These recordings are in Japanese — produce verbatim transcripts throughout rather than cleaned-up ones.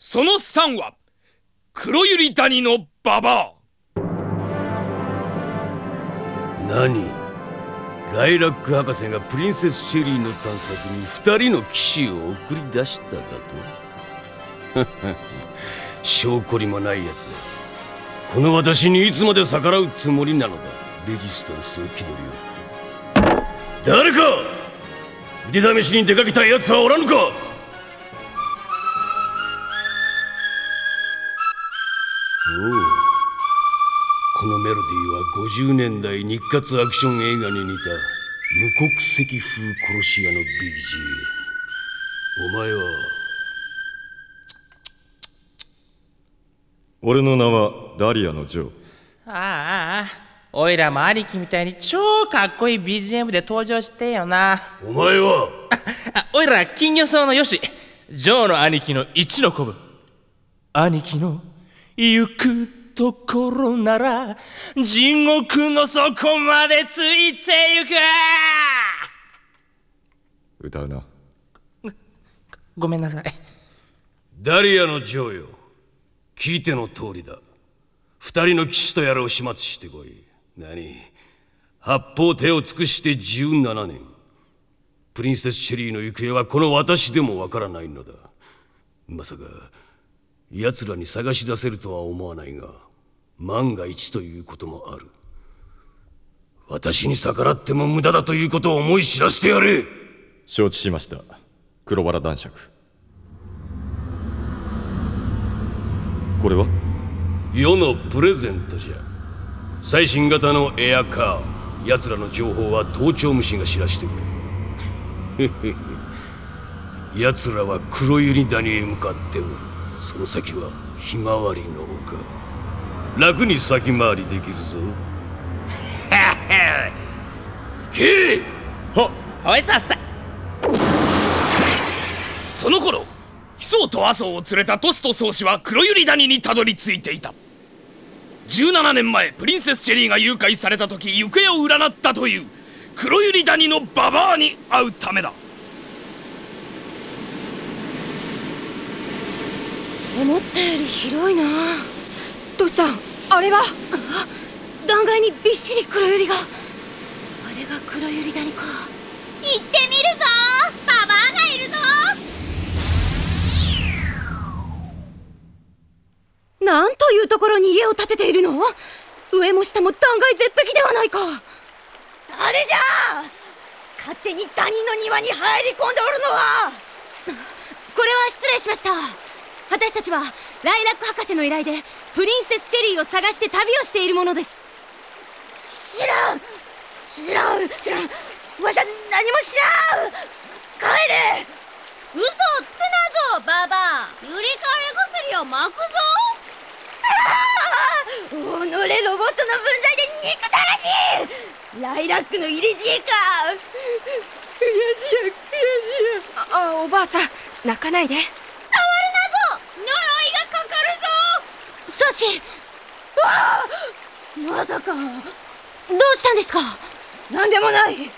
そのさんは黒百合谷のババア。 何？ライラック博士がプリンセスチェリーの探索に二人の騎士を送り出しただと？証拠にもないやつだ。この私にいつまで逆らうつもりなのだ、レジスタンスを気取りよって。誰か腕試しに出かけたやつはおらぬか？おう、このメロディーはごじゅうねんだい日活アクション映画に似た無国籍風殺し屋の ビージーエム。 お前は？ 俺の名はダリアのジョー。 ああああ、おいらも兄貴みたいに超かっこいい ビージーエム で登場してよな。 お前は？ あ、おいら金魚草のよし、ジョーの兄貴の一の子分。兄貴の行くところなら地獄の底までついてゆく。 歌うな。 ご、ごめんなさい。 ダリアのジョーよ、聞いての通りだ。二人の騎士とやらを始末してこい。何？八方手を尽くしてじゅうななねん。プリンセスチェリーの行方はこの私でもわからないのだ。まさか奴らに探し出せるとは思わないが、万が一ということもある。私に逆らっても無駄だということを思い知らせてやれ。 承知しました、黒バラ男爵。これは？ 世のプレゼントじゃ。最新型のエアカー。奴らの情報は盗聴虫が知らしてくれ。奴らは黒百合谷へ向かっておる。その先はひまわりの丘。楽に先回りできるぞ。行け！ ほ、ほいさっさ。 その頃、ヒソウとアソウを連れたトスとソウシは黒百合谷にたどり着いていた。じゅうななねんまえ、プリンセスチェリーが誘拐された時、行方を占ったという黒百合谷のババアに会うためだ。 思ったより広いな。トシさん、あれは？断崖にびっしり黒百合が。あれが黒百合谷か。 行ってみるぞ。ババアがいるぞ。 なんというところに家を建てているの？上も下も断崖絶壁ではないか。 誰じゃ？勝手に他人の庭に入り込んでおるのは。 これは失礼しました。私たちはライラック博士の依頼でプリンセスチェリーを探して旅をしているものです。 知らん知らん知らん。わしゃ何も知らん。帰れ。嘘をつくなぞババア。ゆりかれ薬をまくぞ。己ロボットの分際で憎たらしい。ライラックの入れ知恵か。悔しいや悔しいや。 ああ、おばあさん、泣かないで。 触るなぞ。呪いがかかるぞ。 ソシ。 ああ、まさか。 どうしたんですか？ なんでもない。いや、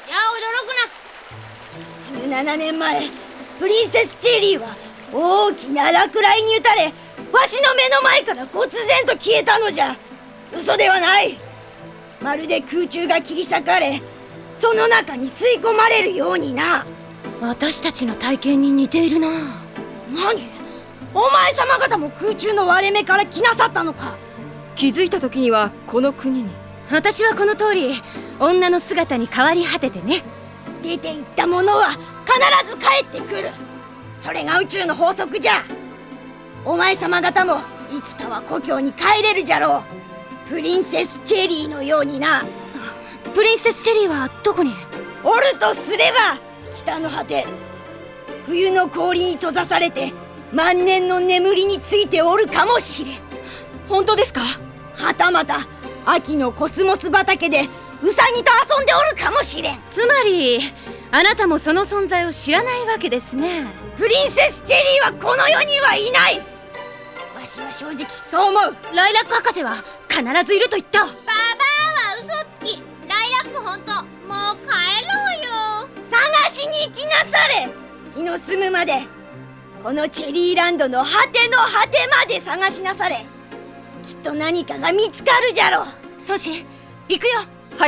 驚くな。じゅうななねんまえ、プリンセスチェリーは大きな落雷に打たれ、わしの目の前から忽然と消えたのじゃ。嘘ではない。まるで空中が切り裂かれ、その中に吸い込まれるようにな。 私たちの体験に似ているな。 何？お前様方も空中の割れ目から来なさったのか？ 気づいた時にはこの国に。私はこの通り女の姿に変わり果ててね。 出て行った者は必ず帰ってくる。それが宇宙の法則じゃ。お前様方もいつかは故郷に帰れるじゃろう。プリンセスチェリーのようにな。 プリンセスチェリーはどこに？ おるとすれば北の果て。冬の氷に閉ざされて万年の眠りについておるかもしれん。 本当ですか？ はたまた秋のコスモス畑でウサギと遊んでおるかもしれん。 つまりあなたもその存在を知らないわけですね。 プリンセスチェリーはこの世にはいない。わしは正直そう思う。 ライラック博士は必ずいると言った。 ババアは嘘つき。ライラック本当。もう帰ろうよ。探しに行きなされ。日の澄むまで。 このチェリーランドの果ての果てまで探しなされ。きっと何かが見つかるじゃろう。 ソシ、行くよ。 はい。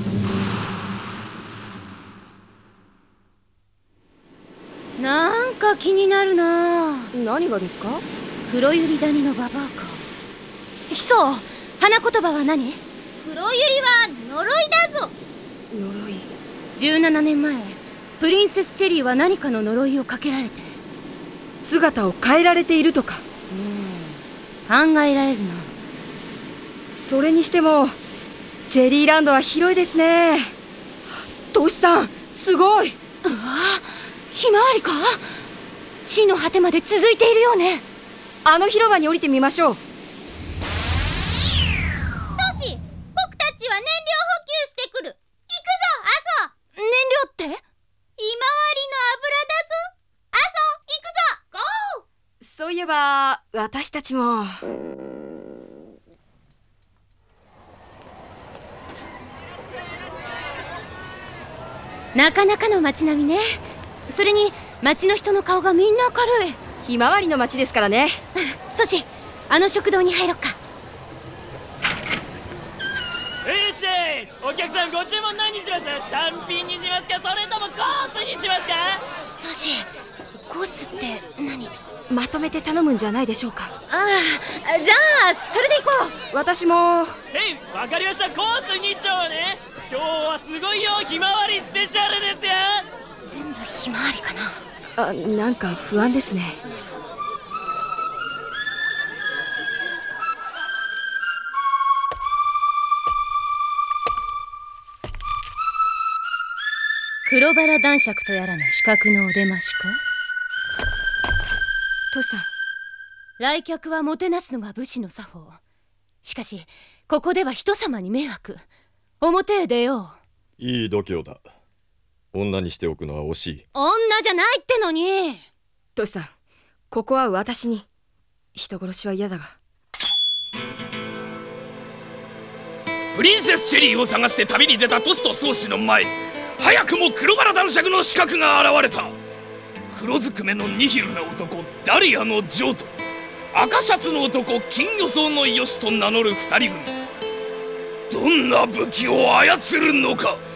なんか気になるな。 何がですか？ 黒百合谷のババアか。ヒソ、花言葉は何？ 黒百合は呪いだぞ。 呪い。 じゅうななねんまえ、プリンセスチェリーは何かの呪いをかけられて姿を変えられているとか。 考えられるな。 それにしてもチェリーランドは広いですね。トシさん、すごい。 うわ、ひまわりか？地の果てまで続いているよね。 あの広場に降りてみましょう。 トシ、僕たちは燃料補給してくる。行くぞ、アソ。 燃料って？ ひまわりの油だぞ。アソ、行くぞ。ゴー。 そういえば私たちも。 なかなかの街並みね。それに街の人の顔がみんな明るい。 ひまわりの街ですからね。 ソシ、あの食堂に入ろっか。 いらっしゃい。お客さん、ご注文何にします？単品にしますか、それともコースにしますか？ ソシ、コースって何？ まとめて頼むんじゃないでしょうか。 ああ、じゃあそれで行こう。私も。 へい、わかりました。コースに丁ね。今日はすごいよ、ひまわりスペシャルですよ。 全部ひまわりかな。 あ、なんか不安ですね。 黒バラ男爵とやらの資格のお出ましか？ トシさん、 来客はもてなすのが武士の作法。しかしここでは人様に迷惑。表へ出よう。いい度胸だ。女にしておくのは惜しい。 女じゃないってのに。 トシさん、ここは私に。人殺しは嫌だが。 プリンセスチェリーを探して旅に出たトシと宗師の前に、早くも黒バラ男爵の刺客が現れた。黒ずくめのニヒルな男ダリアのジョーと赤シャツの男金魚草のヨシと名乗る二人組。どんな武器を操るのか。